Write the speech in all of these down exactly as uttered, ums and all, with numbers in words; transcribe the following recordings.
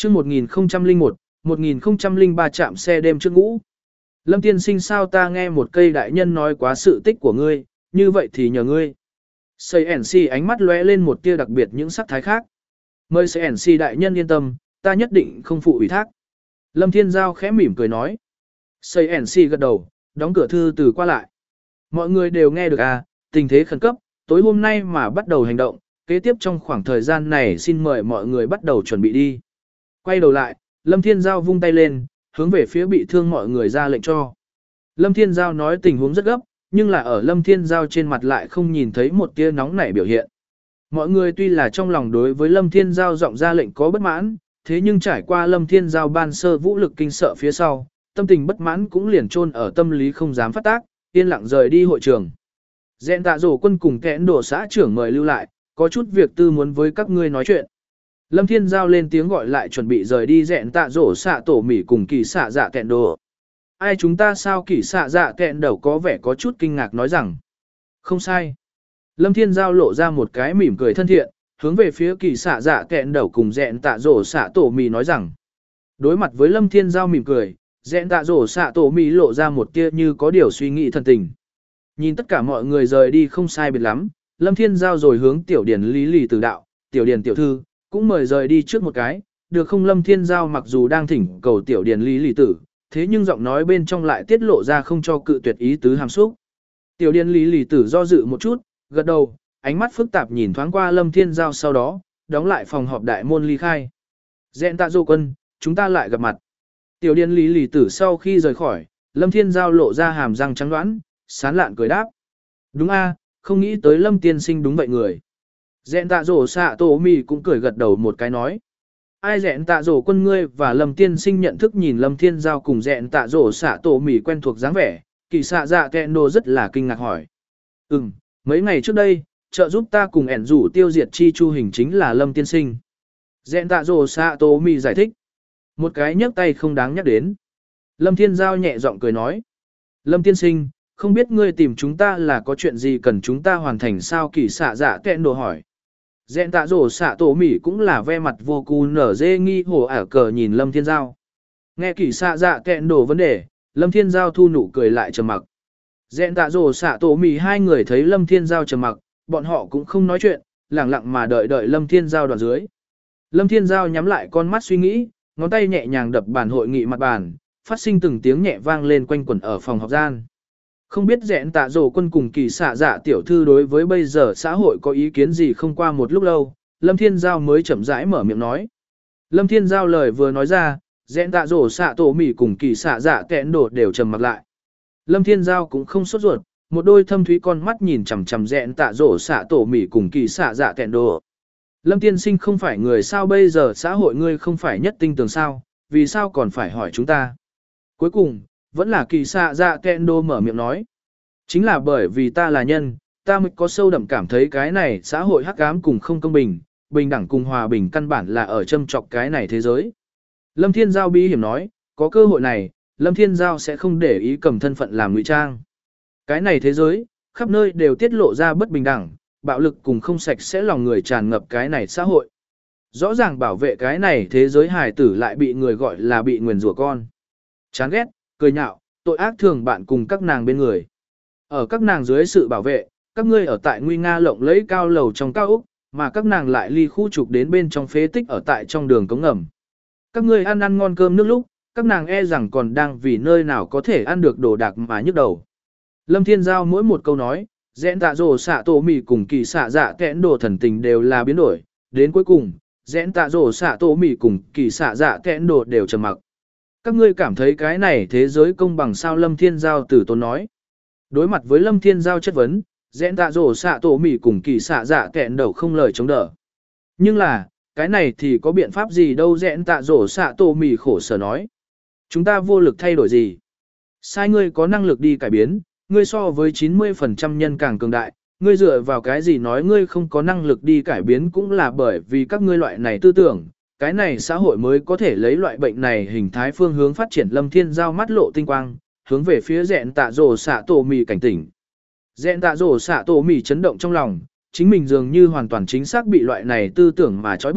chương một nghìn không trăm lẻ một, một nghìn không trăm lẻ ba chạm xe đêm trước ngũ. Lâm tiên sinh sao ta nghe một cây đại nhân nói quá sự tích của ngươi, như vậy thì nhờ ngươi. Xây ẻn si ánh mắt lóe lên một tia đặc biệt những sắc thái khác. Mời Xây ẻn si đại nhân yên tâm, ta nhất định không phụ ủy thác. Lâm Thiên Giao khẽ mỉm cười nói. Xây ẻn si gật đầu, đóng cửa thư từ qua lại. Mọi người đều nghe được à, tình thế khẩn cấp, tối hôm nay mà bắt đầu hành động, kế tiếp trong khoảng thời gian này xin mời mọi người bắt đầu chuẩn bị đi. Quay đầu lại, Lâm Thiên Giao vung tay lên, hướng về phía bị thương mọi người ra lệnh cho. Lâm Thiên Giao nói tình huống rất gấp, nhưng là ở Lâm Thiên Giao trên mặt lại không nhìn thấy một tia nóng nảy biểu hiện. Mọi người tuy là trong lòng đối với Lâm Thiên Giao giọng ra lệnh có bất mãn, thế nhưng trải qua Lâm Thiên Giao ban sơ vũ lực kinh sợ phía sau, tâm tình bất mãn cũng liền chôn ở tâm lý không dám phát tác, yên lặng rời đi hội trường. Dẹn tạ rổ quân cùng kẽn đổ xã trưởng mời lưu lại, có chút việc tư muốn với các ngươi nói chuyện. Lâm Thiên Giao lên tiếng gọi lại chuẩn bị rời đi dẹn tạ rổ xạ tổ mỉ cùng kỳ xạ dạ kẹn đồ. Ai chúng ta sao kỳ xạ dạ kẹn đầu có vẻ có chút kinh ngạc nói rằng. Không sai. Lâm Thiên Giao lộ ra một cái mỉm cười thân thiện, hướng về phía kỳ xạ dạ kẹn đầu cùng dẹn tạ rổ xạ tổ mỉ nói rằng. Đối mặt với Lâm Thiên Giao mỉm cười, dẹn tạ rổ xạ tổ mỉ lộ ra một tia như có điều suy nghĩ thần tình. Nhìn tất cả mọi người rời đi không sai biệt lắm, Lâm Thiên Giao rồi hướng tiểu điển lý lì từ đạo, tiểu điển tiểu thư, cũng mời rời đi trước một cái, được không? Lâm Thiên Giao mặc dù đang thỉnh cầu tiểu điển lý lì tử, thế nhưng giọng nói bên trong lại tiết lộ ra không cho cự tuyệt ý tứ hàm xúc. Tiểu điển lý lì tử do dự một chút, gật đầu, ánh mắt phức tạp nhìn thoáng qua Lâm Thiên Giao sau đó, đóng lại phòng họp đại môn ly khai. Dẹn tạ dô quân, chúng ta lại gặp mặt. Tiểu điển lý lì tử sau khi rời khỏi, Lâm Thiên Giao lộ ra hàm răng trắng đoán, sán lạn cười đáp. Đúng a, không nghĩ tới Lâm tiên sinh đúng vậy người. Dẹn tạ rổ xạ tổ mì cũng cười gật đầu một cái nói. Ai dẹn tạ rổ quân ngươi và Lâm tiên sinh nhận thức nhìn Lâm Thiên Giao cùng dẹn tạ rổ xạ tổ mì quen thuộc dáng vẻ, kỳ xạ dạ kẹn đồ rất là kinh ngạc hỏi. Ừm, mấy ngày trước đây, trợ giúp ta cùng ẻn rủ tiêu diệt chi chu hình chính là Lâm tiên sinh. Dẹn tạ rổ xạ tổ mì giải thích. Một cái nhấc tay không đáng nhắc đến. Lâm Thiên Giao nhẹ giọng cười nói. Lâm tiên sinh, không biết ngươi tìm chúng ta là có chuyện gì cần chúng ta hoàn thành sao? Kỳ xạ dạ kẹn đồ hỏi. Dẹn tạ rổ xạ tổ mỉ cũng là ve mặt vô cù nở dê nghi hồ ả cờ nhìn Lâm Thiên Giao. Nghe kỳ xạ dạ kẹn đồ vấn đề, Lâm Thiên Giao thu nụ cười lại trầm mặc. Dẹn tạ rổ xạ tổ mỉ hai người thấy Lâm Thiên Giao trầm mặc, bọn họ cũng không nói chuyện, lặng lặng mà đợi đợi Lâm Thiên Giao đoạn dưới. Lâm Thiên Giao nhắm lại con mắt suy nghĩ, ngón tay nhẹ nhàng đập bàn hội nghị mặt bàn, phát sinh từng tiếng nhẹ vang lên quanh quẩn ở phòng họp gian. Không biết dẹn tạ rổ quân cùng kỳ xạ dạ tiểu thư đối với bây giờ xã hội có ý kiến gì không? Qua một lúc lâu, Lâm Thiên Giao mới chậm rãi mở miệng nói. Lâm Thiên Giao lời vừa nói ra, dẹn tạ rổ xạ tổ mỉ cùng kỳ xạ dạ kẹn đồ đều trầm mặc lại. Lâm Thiên Giao cũng không sốt ruột, một đôi thâm thúy con mắt nhìn chằm chằm dẹn tạ rổ xạ tổ mỉ cùng kỳ xạ dạ kẹn đồ. Lâm tiên sinh không phải người sao? Bây giờ xã hội ngươi không phải nhất tinh tường sao, vì sao còn phải hỏi chúng ta? Cuối cùng, vẫn là kỳ xạ dạ kẹn đồ mở miệng nói. Chính là bởi vì ta là nhân, ta mới có sâu đậm cảm thấy cái này xã hội hắc ám cùng không công bình, bình đẳng cùng hòa bình căn bản là ở châm chọc cái này thế giới. Lâm Thiên Giao bí hiểm nói, có cơ hội này, Lâm Thiên Giao sẽ không để ý cầm thân phận làm ngụy trang. Cái này thế giới, khắp nơi đều tiết lộ ra bất bình đẳng, bạo lực cùng không sạch sẽ lòng người tràn ngập cái này xã hội. Rõ ràng bảo vệ cái này thế giới hài tử lại bị người gọi là bị nguyền rủa con. Chán ghét, cười nhạo, tội ác thường bạn cùng các nàng bên người. Ở các nàng dưới sự bảo vệ, các ngươi ở tại nguy nga lộng lẫy cao lầu trong cao ốc, mà các nàng lại ly khu trục đến bên trong phế tích ở tại trong đường cống ngầm. Các ngươi ăn ăn ngon cơm nước lúc, các nàng e rằng còn đang vì nơi nào có thể ăn được đồ đạc mà nhức đầu. Lâm Thiên Giao mỗi một câu nói, dẹn tạ rổ xạ tổ mỉ cùng kỳ xạ dạ kẽn đồ thần tình đều là biến đổi, đến cuối cùng, dẹn tạ rổ xạ tổ mỉ cùng kỳ xạ dạ kẽn đồ đều trầm mặc. Các ngươi cảm thấy cái này thế giới công bằng sao? Lâm Thiên Giao tử tốn nói. Đối mặt với Lâm Thiên Giao chất vấn, dẹn tạ rổ xạ tổ mỉ cùng kỳ xạ dạ kẹn đầu không lời chống đỡ. Nhưng là, cái này thì có biện pháp gì đâu? Dẹn tạ rổ xạ tổ mỉ khổ sở nói. Chúng ta vô lực thay đổi gì? Sai ngươi có năng lực đi cải biến, ngươi so với chín mươi phần trăm nhân càng cường đại, ngươi dựa vào cái gì nói ngươi không có năng lực đi cải biến? Cũng là bởi vì các ngươi loại này tư tưởng, cái này xã hội mới có thể lấy loại bệnh này hình thái phương hướng phát triển. Lâm Thiên Giao mắt lộ tinh quang, hướng về phía dẹn tạ rổ xạ tổ mì cảnh tỉnh. Dẹn tạ rổ xạ tổ mì chấn động trong lòng, chính mình dường như hoàn toàn chính xác bị loại này tư tưởng mà trói buộc,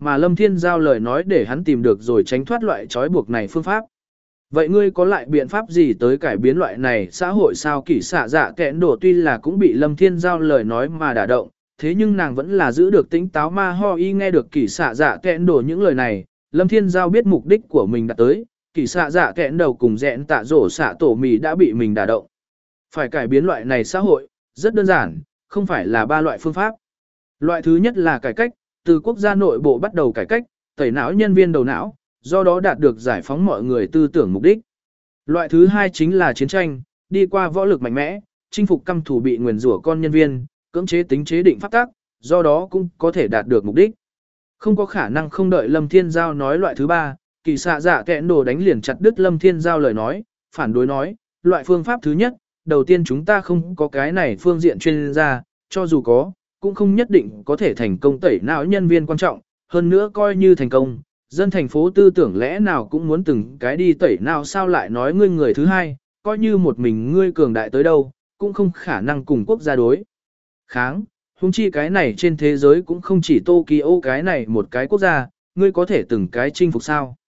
mà Lâm Thiên Giao lời nói để hắn tìm được rồi tránh thoát loại trói buộc này phương pháp. Vậy ngươi có lại biện pháp gì tới cải biến loại này xã hội sao? Kỷ xạ dạ kẽn đổ tuy là cũng bị Lâm Thiên Giao lời nói mà đả động, thế nhưng nàng vẫn là giữ được tính táo. Ma Ho Y nghe được kỷ xạ dạ kẽn đổ những lời này, Lâm Thiên Giao biết mục đích của mình đã tới, kỷ xạ dạ kẽn đầu cùng dẹn tạ rổ xạ tổ mì đã bị mình đả động. Phải cải biến loại này xã hội, rất đơn giản, không phải là ba loại phương pháp. Loại thứ nhất là cải cách, từ quốc gia nội bộ bắt đầu cải cách, tẩy não nhân viên đầu não, do đó đạt được giải phóng mọi người tư tưởng mục đích. Loại thứ hai chính là chiến tranh, đi qua võ lực mạnh mẽ, chinh phục căm thù bị nguyền rủa con nhân viên, cưỡng chế tính chế định pháp tắc, do đó cũng có thể đạt được mục đích. Không có khả năng không đợi Lâm Thiên Giao nói loại thứ ba, kỳ xạ dạ kẽn đồ đánh liền chặt đứt Lâm Thiên Giao lời nói, phản đối nói, loại phương pháp thứ nhất, đầu tiên chúng ta không có cái này phương diện chuyên gia, cho dù có, cũng không nhất định có thể thành công tẩy não nhân viên quan trọng, hơn nữa coi như thành công, dân thành phố tư tưởng lẽ nào cũng muốn từng cái đi tẩy não sao lại nói ngươi người thứ hai, coi như một mình ngươi cường đại tới đâu, cũng không khả năng cùng quốc gia đối kháng, huống chi cái này trên thế giới cũng không chỉ Tokyo cái này một cái quốc gia, ngươi có thể từng cái chinh phục sao.